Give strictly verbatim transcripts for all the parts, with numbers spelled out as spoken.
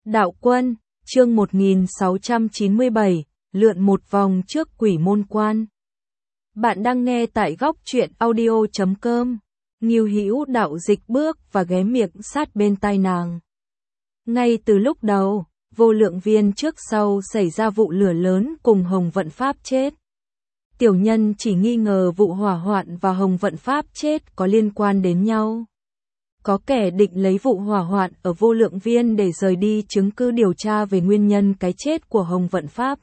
Đạo Quân, chương một nghìn sáu trăm chín mươi bảy, lượn một vòng trước quỷ môn quan. Bạn đang nghe tại góc truyện audio chấm com. Ngưu Hữu Đạo dịch bước và ghé miệng sát bên tai nàng. Ngay từ lúc đầu, Vô Lượng Viên trước sau xảy ra vụ lửa lớn cùng Hồng Vận Pháp chết. Tiểu nhân chỉ nghi ngờ vụ hỏa hoạn và Hồng Vận Pháp chết có liên quan đến nhau. Có kẻ định lấy vụ hỏa hoạn ở Vô Lượng Viên để rời đi chứng cứ điều tra về nguyên nhân cái chết của Hồng Vận Pháp.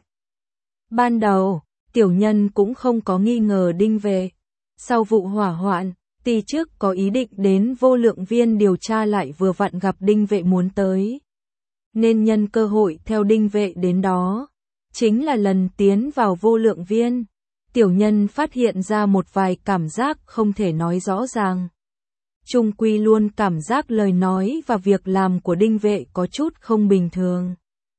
Ban đầu, tiểu nhân cũng không có nghi ngờ Đinh Vệ. Sau vụ hỏa hoạn, ty trước có ý định đến Vô Lượng Viên điều tra lại vừa vặn gặp Đinh Vệ muốn tới. Nên nhân cơ hội theo Đinh Vệ đến đó. Chính là lần tiến vào Vô Lượng Viên, tiểu nhân phát hiện ra một vài cảm giác không thể nói rõ ràng. Trung quy luôn cảm giác lời nói và việc làm của Đinh Vệ có chút không bình thường.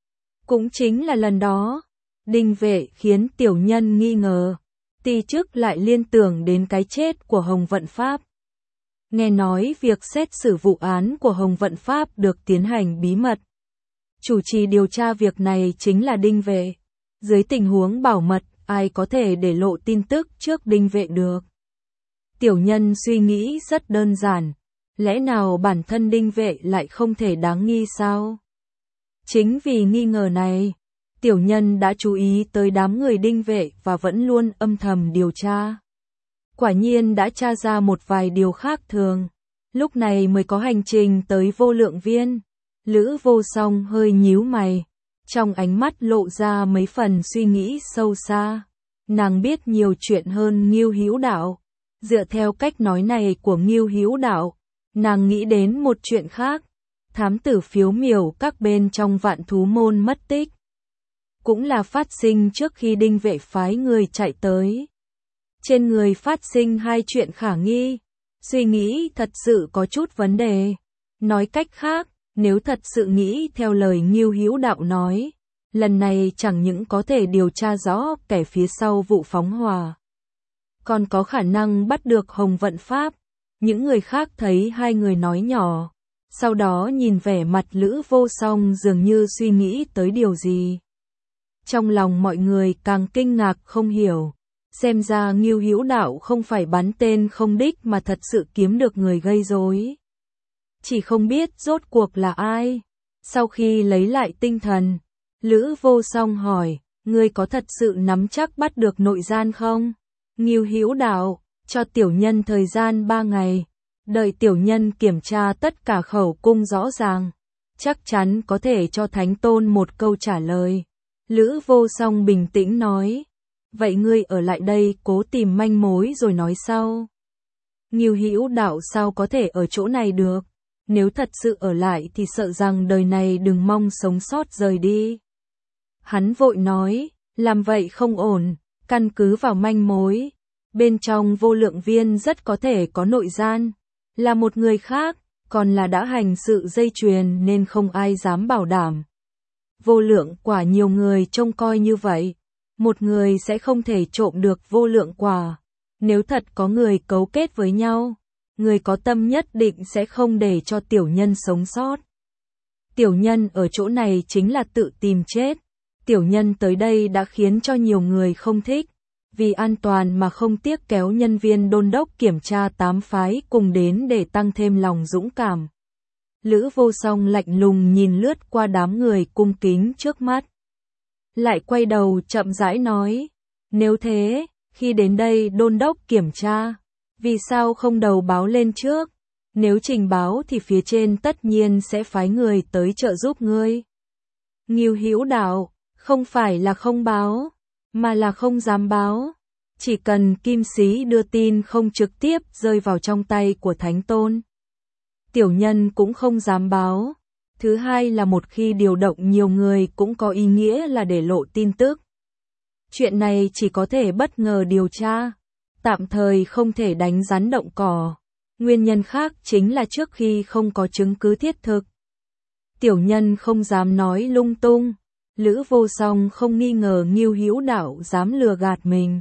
Cũng chính là lần đó, Đinh Vệ khiến tiểu nhân nghi ngờ, ty trước lại liên tưởng đến cái chết của Hồng Vận Pháp. Nghe nói việc xét xử vụ án của Hồng Vận Pháp được tiến hành bí mật. Chủ trì điều tra việc này chính là Đinh Vệ. Dưới tình huống bảo mật, ai có thể để lộ tin tức trước Đinh Vệ được. Tiểu nhân suy nghĩ rất đơn giản, lẽ nào bản thân Đinh Vệ lại không thể đáng nghi sao? Chính vì nghi ngờ này, tiểu nhân đã chú ý tới đám người Đinh Vệ và vẫn luôn âm thầm điều tra. Quả nhiên đã tra ra một vài điều khác thường, lúc này mới có hành trình tới Vô Lượng Viên. Lữ Vô Song hơi nhíu mày, trong ánh mắt lộ ra mấy phần suy nghĩ sâu xa. Nàng biết nhiều chuyện hơn Ngưu Hữu Đạo. Dựa theo cách nói này của Ngưu Hữu Đạo, nàng nghĩ đến một chuyện khác. Thám tử phiếu miểu các bên trong Vạn Thú Môn mất tích. Cũng là phát sinh trước khi Đinh Vệ phái người chạy tới. Trên người phát sinh hai chuyện khả nghi. Suy nghĩ thật sự có chút vấn đề. Nói cách khác, nếu thật sự nghĩ theo lời Ngưu Hữu Đạo nói, lần này chẳng những có thể điều tra rõ kẻ phía sau vụ phóng hỏa, còn có khả năng bắt được Hồng Vận Pháp. Những người khác thấy hai người nói nhỏ, sau đó nhìn vẻ mặt Lữ Vô Song dường như suy nghĩ tới điều gì. Trong lòng mọi người càng kinh ngạc không hiểu, xem ra Ngưu Hữu Đạo không phải bắn tên không đích mà thật sự kiếm được người gây rối. Chỉ không biết rốt cuộc là ai. Sau khi lấy lại tinh thần, Lữ Vô Song hỏi, ngươi có thật sự nắm chắc bắt được nội gian không? Ngưu Hữu Đạo, cho tiểu nhân thời gian ba ngày, đợi tiểu nhân kiểm tra tất cả khẩu cung rõ ràng, chắc chắn có thể cho Thánh Tôn một câu trả lời. Lữ Vô Song bình tĩnh nói, vậy ngươi ở lại đây cố tìm manh mối rồi nói sau. Ngưu Hữu Đạo sao có thể ở chỗ này được, nếu thật sự ở lại thì sợ rằng đời này đừng mong sống sót rời đi. Hắn vội nói, làm vậy không ổn, căn cứ vào manh mối. Bên trong Vô Lượng Viên rất có thể có nội gian, là một người khác, còn là đã hành sự dây chuyền nên không ai dám bảo đảm. Vô lượng quả nhiều người trông coi như vậy, một người sẽ không thể trộm được vô lượng quả. Nếu thật có người cấu kết với nhau, người có tâm nhất định sẽ không để cho tiểu nhân sống sót. Tiểu nhân ở chỗ này chính là tự tìm chết. Tiểu nhân tới đây đã khiến cho nhiều người không thích. Vì an toàn mà không tiếc kéo nhân viên đôn đốc kiểm tra tám phái cùng đến để tăng thêm lòng dũng cảm. Lữ Vô Song lạnh lùng nhìn lướt qua đám người cung kính trước mắt. Lại quay đầu chậm rãi nói, nếu thế, khi đến đây đôn đốc kiểm tra, vì sao không đầu báo lên trước? Nếu trình báo thì phía trên tất nhiên sẽ phái người tới trợ giúp ngươi. Ngưu Hữu Đạo, không phải là không báo, mà là không dám báo. Chỉ cần kim sĩ đưa tin không trực tiếp rơi vào trong tay của Thánh Tôn, tiểu nhân cũng không dám báo. Thứ hai là một khi điều động nhiều người cũng có ý nghĩa là để lộ tin tức. Chuyện này chỉ có thể bất ngờ điều tra, tạm thời không thể đánh rắn động cỏ. Nguyên nhân khác chính là trước khi không có chứng cứ thiết thực. Tiểu nhân không dám nói lung tung. Lữ Vô Song không nghi ngờ Ngưu Hữu Đạo dám lừa gạt mình.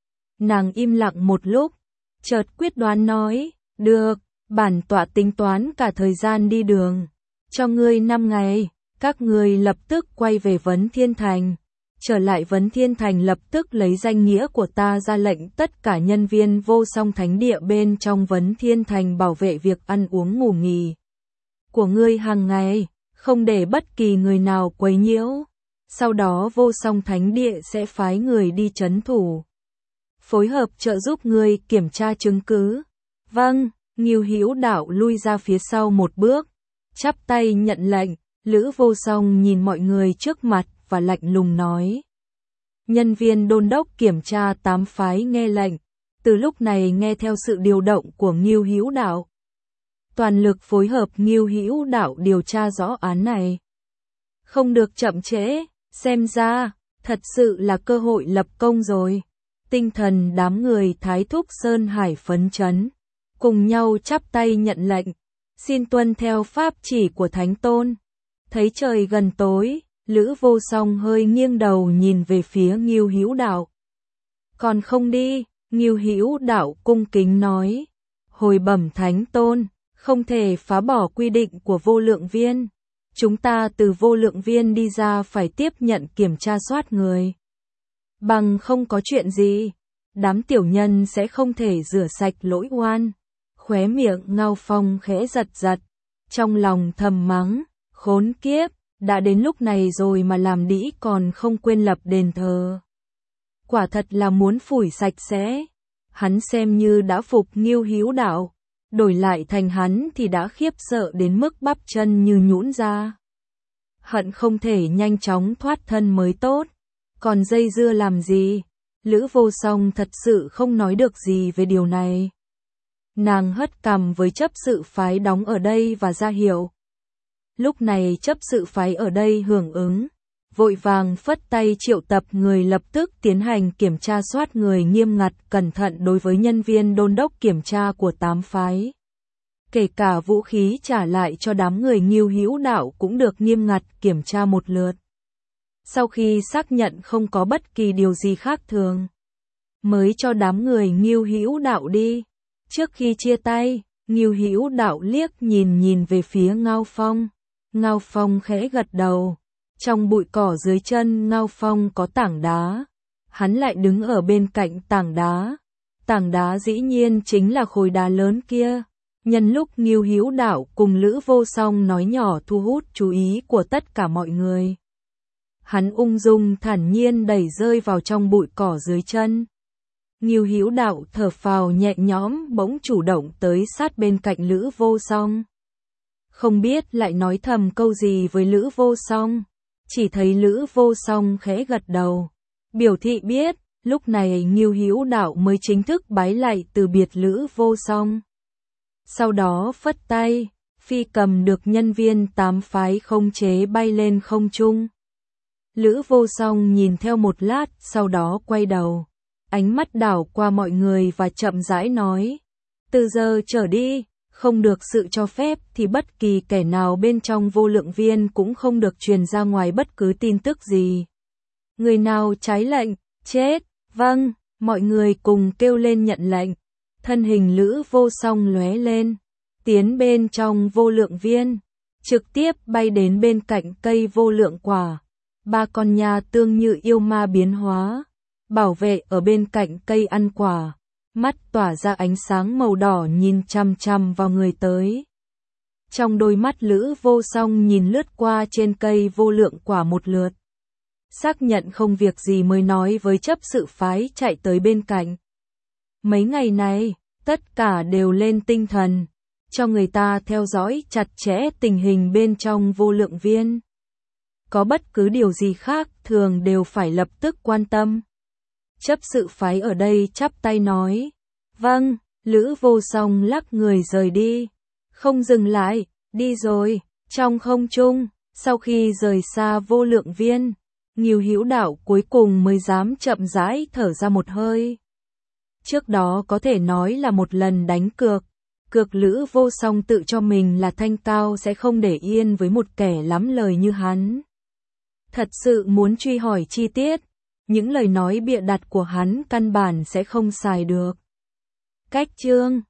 Nàng im lặng một lúc, chợt quyết đoán nói, được, bản tọa tính toán cả thời gian đi đường. Cho ngươi năm ngày, Các ngươi lập tức quay về Vấn Thiên Thành. Trở lại Vấn Thiên Thành lập tức lấy danh nghĩa của ta ra lệnh tất cả nhân viên Vô Song Thánh Địa bên trong Vấn Thiên Thành bảo vệ việc ăn uống ngủ nghỉ của ngươi hàng ngày, không để bất kỳ người nào quấy nhiễu. Sau đó Vô Song Thánh Địa sẽ phái người đi trấn thủ, phối hợp trợ giúp ngươi kiểm tra chứng cứ. Vâng, Ngưu Hữu Đạo lui ra phía sau một bước, chắp tay nhận lệnh. Lữ Vô Song nhìn mọi người trước mặt và lạnh lùng nói. Nhân viên đôn đốc kiểm tra tám phái nghe lệnh, từ lúc này nghe theo sự điều động của Ngưu Hữu Đạo. Toàn lực phối hợp Ngưu Hữu Đạo điều tra rõ án này. Không được chậm trễ, xem ra, thật sự là cơ hội lập công rồi. Tinh thần đám người Thái Thúc Sơn Hải phấn chấn, cùng nhau chắp tay nhận lệnh, xin tuân theo pháp chỉ của Thánh Tôn. Thấy trời gần tối, Lữ Vô Song hơi nghiêng đầu nhìn về phía Ngưu Hữu Đạo. Còn không đi, Ngưu Hữu Đạo cung kính nói. Hồi bẩm Thánh Tôn, không thể phá bỏ quy định của Vô Lượng Viên. Chúng ta từ Vô Lượng Viên đi ra phải tiếp nhận kiểm tra soát người. Bằng không có chuyện gì, đám tiểu nhân sẽ không thể rửa sạch lỗi oan. Khóe miệng Ngao Phong khẽ giật giật, trong lòng thầm mắng, khốn kiếp, đã đến lúc này rồi mà làm đĩ còn không quên lập đền thờ. Quả thật là muốn phủi sạch sẽ. Hắn xem như đã phục Ngưu Hữu Đạo, đổi lại thành hắn thì đã khiếp sợ đến mức bắp chân như nhũn ra. Hận không thể nhanh chóng thoát thân mới tốt, còn dây dưa làm gì? Lữ Vô Song thật sự không nói được gì về điều này. Nàng hất cằm với chấp sự phái đóng ở đây và ra hiệu. Lúc này chấp sự phái ở đây hưởng ứng, vội vàng phất tay triệu tập người lập tức tiến hành kiểm tra soát người nghiêm ngặt cẩn thận đối với nhân viên đôn đốc kiểm tra của tám phái. Kể cả vũ khí trả lại cho đám người Ngưu Hữu Đạo cũng được nghiêm ngặt kiểm tra một lượt. Sau khi xác nhận không có bất kỳ điều gì khác thường, mới cho đám người Ngưu Hữu Đạo đi. Trước khi chia tay, Ngưu Hữu Đạo liếc nhìn nhìn về phía Ngao Phong. Ngao Phong khẽ gật đầu. Trong bụi cỏ dưới chân Ngao Phong có tảng đá. Hắn lại đứng ở bên cạnh tảng đá. Tảng đá dĩ nhiên chính là khối đá lớn kia. Nhân lúc Ngưu Hữu Đạo cùng Lữ Vô Song nói nhỏ thu hút chú ý của tất cả mọi người. Hắn ung dung thản nhiên đẩy rơi vào trong bụi cỏ dưới chân. Ngưu Hữu Đạo thở phào nhẹ nhõm bỗng chủ động tới sát bên cạnh Lữ Vô Song. Không biết lại nói thầm câu gì với Lữ Vô Song, chỉ thấy Lữ Vô Song khẽ gật đầu, biểu thị biết. Lúc này Ngưu Hữu Đạo mới chính thức bái lạy từ biệt Lữ Vô Song. Sau đó phất tay, phi cầm được nhân viên tám phái không chế bay lên không trung. Lữ Vô Song nhìn theo một lát, sau đó quay đầu, ánh mắt đảo qua mọi người và chậm rãi nói, từ giờ trở đi, không được sự cho phép thì bất kỳ kẻ nào bên trong Vô Lượng Viên cũng không được truyền ra ngoài bất cứ tin tức gì. Người nào trái lệnh, chết. Vâng, mọi người cùng kêu lên nhận lệnh. Thân hình Lữ Vô Song lóe lên, tiến bên trong Vô Lượng Viên, trực tiếp bay đến bên cạnh cây vô lượng quả. Ba con nha tương như yêu ma biến hóa, bảo vệ ở bên cạnh cây ăn quả, mắt tỏa ra ánh sáng màu đỏ nhìn chằm chằm vào người tới. Trong đôi mắt Lữ Vô Song nhìn lướt qua trên cây vô lượng quả một lượt. Xác nhận không việc gì mới nói với chấp sự phái chạy tới bên cạnh. Mấy ngày này, tất cả đều lên tinh thần, cho người ta theo dõi chặt chẽ tình hình bên trong Vô Lượng Viên. Có bất cứ điều gì khác thường đều phải lập tức quan tâm. Chấp sự phái ở đây chắp tay nói, vâng. Lữ Vô Song lắc người rời đi, không dừng lại, đi rồi. Trong không trung, sau khi rời xa Vô Lượng Viên, Ngưu Hữu Đạo cuối cùng mới dám chậm rãi thở ra một hơi. Trước đó có thể nói là một lần đánh cược, cược Lữ Vô Song tự cho mình là thanh cao sẽ không để yên với một kẻ lắm lời như hắn. Thật sự muốn truy hỏi chi tiết, những lời nói bịa đặt của hắn căn bản sẽ không xài được. Cách chương